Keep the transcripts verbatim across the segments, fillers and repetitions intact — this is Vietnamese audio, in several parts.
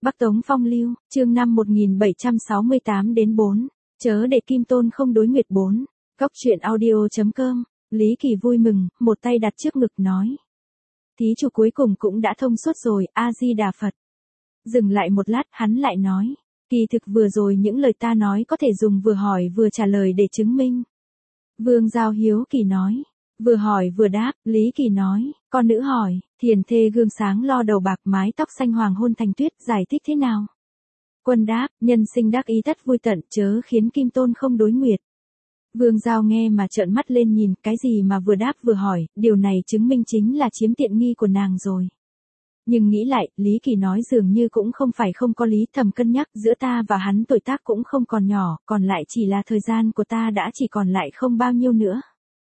Bắc Tống Phong Lưu, chương năm một nghìn bảy trăm sáu mươi tám đến bốn. Chớ để Kim Tôn không đối nguyệt bốn. Góc truyện audio chấm com. Lý Kỳ vui mừng, một tay đặt trước ngực nói. Thí chủ cuối cùng cũng đã thông suốt rồi, A-di-đà Phật. Dừng lại một lát, hắn lại nói. Kỳ thực vừa rồi những lời ta nói có thể dùng vừa hỏi vừa trả lời để chứng minh. Vương Giao hiếu kỳ nói. Vừa hỏi vừa đáp, Lý Kỳ nói, con nữ hỏi, thiền thê gương sáng lo đầu bạc mái tóc xanh hoàng hôn thành tuyết, giải thích thế nào? Quân đáp, nhân sinh đắc ý tất vui tận, chớ khiến Kim Tôn không đối nguyệt. Vương Giao nghe mà trợn mắt lên nhìn, cái gì mà vừa đáp vừa hỏi, điều này chứng minh chính là chiếm tiện nghi của nàng rồi. Nhưng nghĩ lại, Lý Kỳ nói dường như cũng không phải không có lý, thầm cân nhắc, giữa ta và hắn tuổi tác cũng không còn nhỏ, còn lại chỉ là thời gian của ta đã chỉ còn lại không bao nhiêu nữa.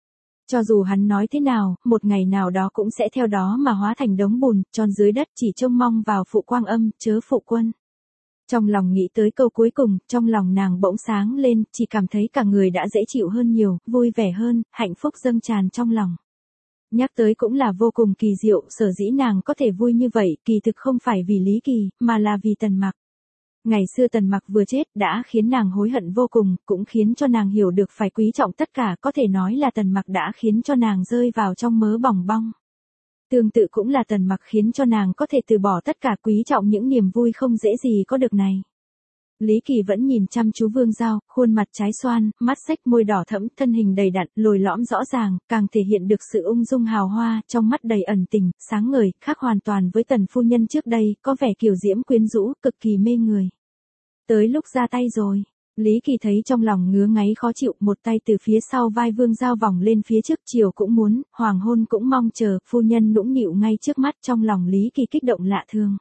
Cho dù hắn nói thế nào, một ngày nào đó cũng sẽ theo đó mà hóa thành đống bùn, tròn dưới đất, chỉ trông mong vào phụ quang âm, chớ phụ quân. Trong lòng nghĩ tới câu cuối cùng, trong lòng nàng bỗng sáng lên, chỉ cảm thấy cả người đã dễ chịu hơn nhiều, vui vẻ hơn, hạnh phúc dâng tràn trong lòng. Nhắc tới cũng là vô cùng kỳ diệu, sở dĩ nàng có thể vui như vậy, kỳ thực không phải vì Lý Kỳ, mà là vì Tần Mặc. Ngày xưa Tần Mặc vừa chết đã khiến nàng hối hận vô cùng, cũng khiến cho nàng hiểu được phải quý trọng tất cả, có thể nói là Tần Mặc đã khiến cho nàng rơi vào trong mớ bòng bong. Tương tự cũng là Tần Mặc khiến cho nàng có thể từ bỏ tất cả, quý trọng những niềm vui không dễ gì có được này. Lý Kỳ vẫn nhìn chăm chú Vương Giao, khuôn mặt trái xoan, mắt xếch môi đỏ thẫm, thân hình đầy đặn, lồi lõm rõ ràng, càng thể hiện được sự ung dung hào hoa, trong mắt đầy ẩn tình, sáng ngời, khác hoàn toàn với Tần phu nhân trước đây, có vẻ kiều diễm quyến rũ, cực kỳ mê người. Tới lúc ra tay rồi, Lý Kỳ thấy trong lòng ngứa ngáy khó chịu, một tay từ phía sau vai Vương Giao vòng lên phía trước, chiều cũng muốn, hoàng hôn cũng mong chờ, phu nhân nũng nịu ngay trước mắt, trong lòng Lý Kỳ kích động lạ thường.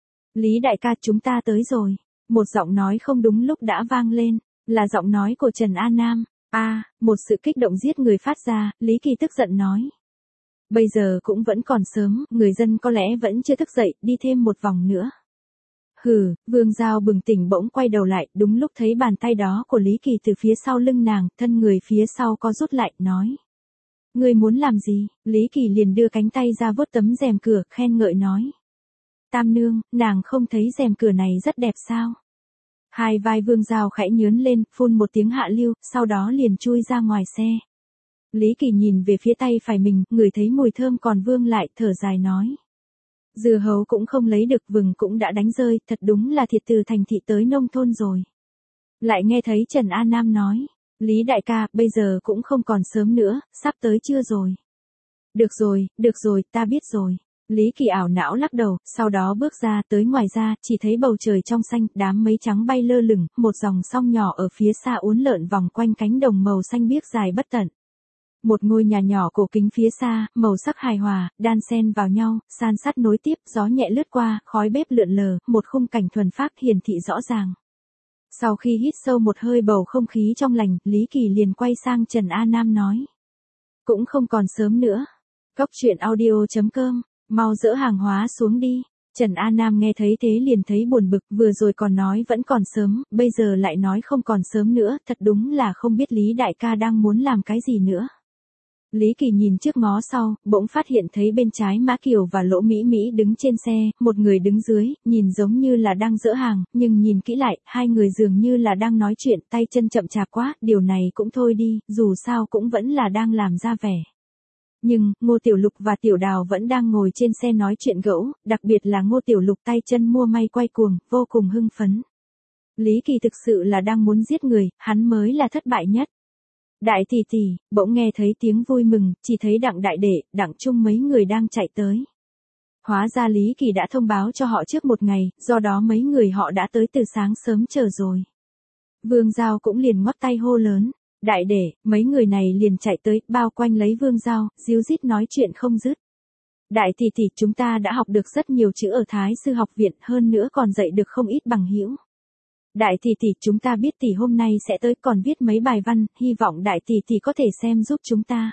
Lý đại ca, chúng ta tới rồi. Một giọng nói không đúng lúc đã vang lên, là giọng nói của Trần A Nam. A, à, một sự kích động giết người phát ra, Lý Kỳ tức giận nói. Bây giờ cũng vẫn còn sớm, người dân có lẽ vẫn chưa thức dậy, đi thêm một vòng nữa. Hừ, Vương Giao bừng tỉnh bỗng quay đầu lại, đúng lúc thấy bàn tay đó của Lý Kỳ từ phía sau lưng nàng, thân người phía sau có rút lại, nói. Ngươi muốn làm gì? Lý Kỳ liền đưa cánh tay ra vuốt tấm rèm cửa, khen ngợi nói. Tam nương, nàng không thấy rèm cửa này rất đẹp sao? Hai vai Vương Giao khẽ nhướn lên, phun một tiếng hạ lưu, sau đó liền chui ra ngoài xe. Lý Kỳ nhìn về phía tay phải mình, ngửi thấy mùi thơm còn vương lại, thở dài nói. Dưa hấu cũng không lấy được, vừng cũng đã đánh rơi, thật đúng là thiệt từ thành thị tới nông thôn rồi. Lại nghe thấy Trần A Nam nói. Lý đại ca, bây giờ cũng không còn sớm nữa, sắp tới trưa rồi. Được rồi, được rồi, ta biết rồi. Lý Kỳ ảo não lắc đầu, sau đó bước ra, tới ngoài ra, chỉ thấy bầu trời trong xanh, đám mây trắng bay lơ lửng, một dòng sông nhỏ ở phía xa uốn lượn vòng quanh cánh đồng màu xanh biếc dài bất tận. Một ngôi nhà nhỏ cổ kính phía xa, màu sắc hài hòa, đan xen vào nhau, san sát nối tiếp, gió nhẹ lướt qua, khói bếp lượn lờ, một khung cảnh thuần phác hiển thị rõ ràng. Sau khi hít sâu một hơi bầu không khí trong lành, Lý Kỳ liền quay sang Trần A Nam nói. Cũng không còn sớm nữa. Góc truyện audio chấm com. Mau dỡ hàng hóa xuống đi. Trần A Nam nghe thấy thế liền thấy buồn bực, vừa rồi còn nói vẫn còn sớm, bây giờ lại nói không còn sớm nữa, thật đúng là không biết Lý đại ca đang muốn làm cái gì nữa. Lý Kỳ nhìn trước ngó sau, bỗng phát hiện thấy bên trái Mã Kiều và Lỗ Mỹ Mỹ đứng trên xe, một người đứng dưới, nhìn giống như là đang dỡ hàng, nhưng nhìn kỹ lại, hai người dường như là đang nói chuyện, tay chân chậm chạp quá, điều này cũng thôi đi, dù sao cũng vẫn là đang làm ra vẻ. Nhưng, Ngô Tiểu Lục và Tiểu Đào vẫn đang ngồi trên xe nói chuyện gẫu, đặc biệt là Ngô Tiểu Lục tay chân mua may quay cuồng, vô cùng hưng phấn. Lý Kỳ thực sự là đang muốn giết người, hắn mới là thất bại nhất. Đại tỷ tỷ, bỗng nghe thấy tiếng vui mừng, chỉ thấy Đặng đại đệ, Đặng Trung mấy người đang chạy tới. Hóa ra Lý Kỳ đã thông báo cho họ trước một ngày, do đó mấy người họ đã tới từ sáng sớm chờ rồi. Vương Giao cũng liền ngoắc tay hô lớn. Đại đệ, mấy người này liền chạy tới, bao quanh lấy Vương Giao, díu dít nói chuyện không dứt. Đại tỷ tỷ, chúng ta đã học được rất nhiều chữ ở Thái Sư học viện, hơn nữa còn dạy được không ít bằng hữu. Đại tỷ tỷ, chúng ta biết tỷ hôm nay sẽ tới, còn viết mấy bài văn, hy vọng đại tỷ tỷ có thể xem giúp chúng ta.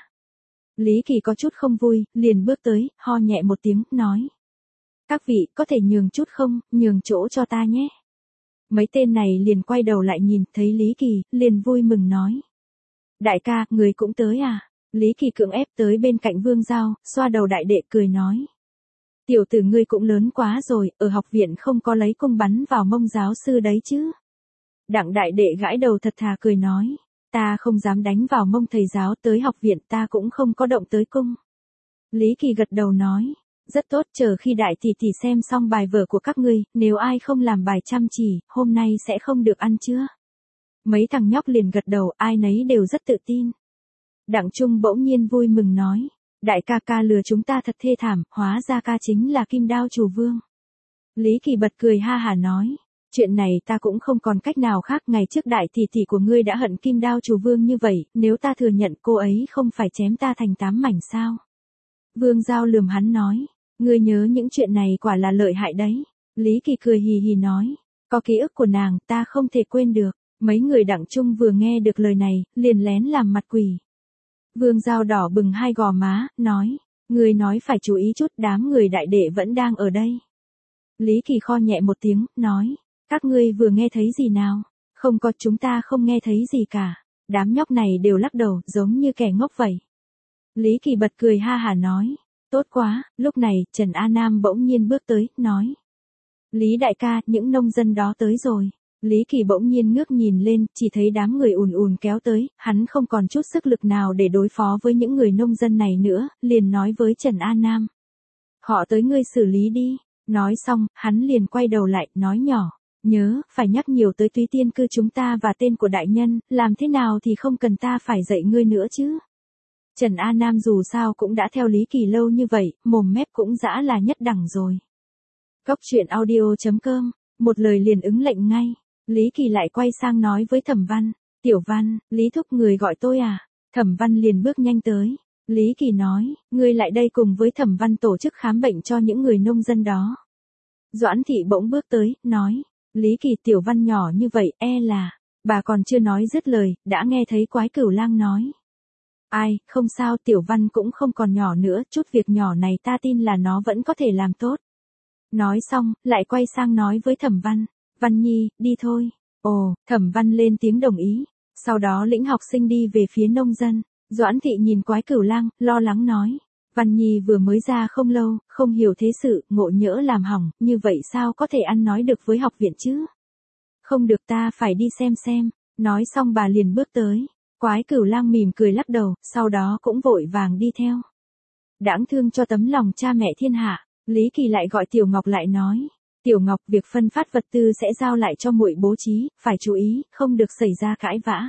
Lý Kỳ có chút không vui, liền bước tới, ho nhẹ một tiếng, nói. Các vị, có thể nhường chút không, nhường chỗ cho ta nhé. Mấy tên này liền quay đầu lại nhìn, thấy Lý Kỳ, liền vui mừng nói. Đại ca, người cũng tới à? Lý Kỳ cưỡng ép tới bên cạnh Vương Giao, xoa đầu đại đệ cười nói. Tiểu tử ngươi cũng lớn quá rồi, ở học viện không có lấy cung bắn vào mông giáo sư đấy chứ. Đặng đại đệ gãi đầu thật thà cười nói, ta không dám đánh vào mông thầy giáo, tới học viện ta cũng không có động tới cung. Lý Kỳ gật đầu nói, rất tốt, chờ khi đại tỷ tỷ xem xong bài vở của các ngươi, nếu ai không làm bài chăm chỉ, hôm nay sẽ không được ăn trưa. Mấy thằng nhóc liền gật đầu, ai nấy đều rất tự tin. Đặng Trung bỗng nhiên vui mừng nói, đại ca ca lừa chúng ta thật thê thảm, hóa ra ca chính là Kim Đao Chủ Vương. Lý Kỳ bật cười ha hả nói, chuyện này ta cũng không còn cách nào khác, ngày trước đại tỷ tỷ của ngươi đã hận Kim Đao Chủ Vương như vậy, nếu ta thừa nhận cô ấy không phải chém ta thành tám mảnh sao? Vương Giao lườm hắn nói, ngươi nhớ những chuyện này quả là lợi hại đấy. Lý Kỳ cười hì hì nói, có ký ức của nàng ta không thể quên được. Mấy người Đặng Trung vừa nghe được lời này, liền lén làm mặt quỷ. Vương Giao đỏ bừng hai gò má, nói, ngươi nói phải chú ý chút, đám người đại đệ vẫn đang ở đây. Lý Kỳ kho nhẹ một tiếng, nói, các ngươi vừa nghe thấy gì nào? Không có, chúng ta không nghe thấy gì cả. Đám nhóc này đều lắc đầu, giống như kẻ ngốc vậy. Lý Kỳ bật cười ha hả nói, tốt quá. Lúc này, Trần A Nam bỗng nhiên bước tới, nói, Lý đại ca, những nông dân đó tới rồi. Lý Kỳ bỗng nhiên ngước nhìn lên, chỉ thấy đám người ùn ùn kéo tới, hắn không còn chút sức lực nào để đối phó với những người nông dân này nữa, liền nói với Trần A Nam. Họ tới ngươi xử lý đi. Nói xong, hắn liền quay đầu lại, nói nhỏ, nhớ, phải nhắc nhiều tới Túy Tiên Cư chúng ta và tên của đại nhân, làm thế nào thì không cần ta phải dạy ngươi nữa chứ. Trần A Nam dù sao cũng đã theo Lý Kỳ lâu như vậy, mồm mép cũng dã là nhất đẳng rồi. Cốc truyện audio chấm com, một lời liền ứng lệnh ngay. Lý Kỳ lại quay sang nói với Thẩm Văn, Tiểu Văn, Lý thúc người gọi tôi à? Thẩm Văn liền bước nhanh tới. Lý Kỳ nói, ngươi lại đây cùng với Thẩm Văn tổ chức khám bệnh cho những người nông dân đó. Doãn Thị bỗng bước tới, nói, Lý Kỳ, Tiểu Văn nhỏ như vậy, e là, bà còn chưa nói dứt lời, đã nghe thấy Quái Cửu Lang nói. Ai, không sao, Tiểu Văn cũng không còn nhỏ nữa, chút việc nhỏ này ta tin là nó vẫn có thể làm tốt. Nói xong, lại quay sang nói với Thẩm Văn, Văn Nhi, đi thôi. Ồ, Thẩm Văn lên tiếng đồng ý. Sau đó lĩnh học sinh đi về phía nông dân. Doãn Thị nhìn Quái Cửu Lang, lo lắng nói, Văn Nhi vừa mới ra không lâu, không hiểu thế sự, ngộ nhỡ làm hỏng, như vậy sao có thể ăn nói được với học viện chứ? Không được, ta phải đi xem xem. Nói xong bà liền bước tới. Quái Cửu Lang mỉm cười lắc đầu, sau đó cũng vội vàng đi theo. Đáng thương cho tấm lòng cha mẹ thiên hạ. Lý Kỳ lại gọi Tiểu Ngọc lại nói, Tiểu Ngọc, việc phân phát vật tư sẽ giao lại cho muội bố trí, phải chú ý, không được xảy ra cãi vã.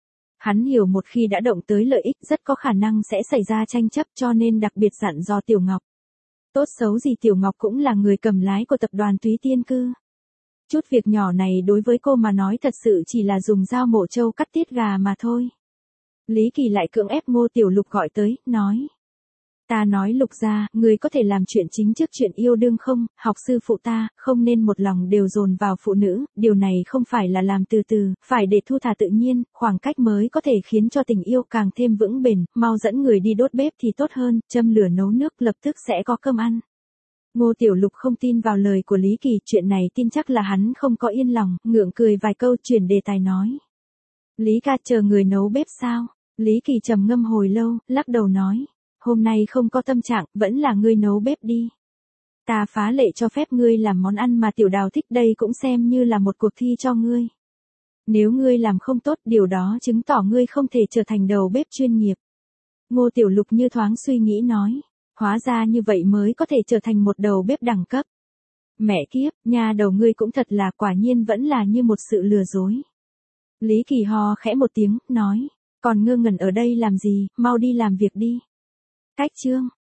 Hắn hiểu một khi đã động tới lợi ích rất có khả năng sẽ xảy ra tranh chấp, cho nên đặc biệt dặn dò Tiểu Ngọc. Tốt xấu gì Tiểu Ngọc cũng là người cầm lái của tập đoàn Túy Tiên Cư. Chút việc nhỏ này đối với cô mà nói thật sự chỉ là dùng dao mổ trâu cắt tiết gà mà thôi. Lý Kỳ lại cưỡng ép Ngô Tiểu Lục gọi tới, nói. Ta nói Lục gia, người có thể làm chuyện chính trước chuyện yêu đương không? Học sư phụ ta, không nên một lòng đều dồn vào phụ nữ, điều này không phải là làm từ từ, phải để thu thả tự nhiên, khoảng cách mới có thể khiến cho tình yêu càng thêm vững bền, mau dẫn người đi đốt bếp thì tốt hơn, châm lửa nấu nước lập tức sẽ có cơm ăn. Ngô Tiểu Lục không tin vào lời của Lý Kỳ, chuyện này tin chắc là hắn không có yên lòng, ngượng cười vài câu chuyển đề tài nói. Lý ca chờ người nấu bếp sao? Lý Kỳ trầm ngâm hồi lâu, lắc đầu nói. Hôm nay không có tâm trạng, vẫn là ngươi nấu bếp đi. Ta phá lệ cho phép ngươi làm món ăn mà Tiểu Đào thích, đây cũng xem như là một cuộc thi cho ngươi. Nếu ngươi làm không tốt, điều đó chứng tỏ ngươi không thể trở thành đầu bếp chuyên nghiệp. Ngô Tiểu Lục như thoáng suy nghĩ nói, hóa ra như vậy mới có thể trở thành một đầu bếp đẳng cấp. Mẹ kiếp, nha đầu ngươi cũng thật là, quả nhiên vẫn là như một sự lừa dối. Lý Kỳ ho khẽ một tiếng, nói, còn ngơ ngẩn ở đây làm gì, mau đi làm việc đi. Cách chương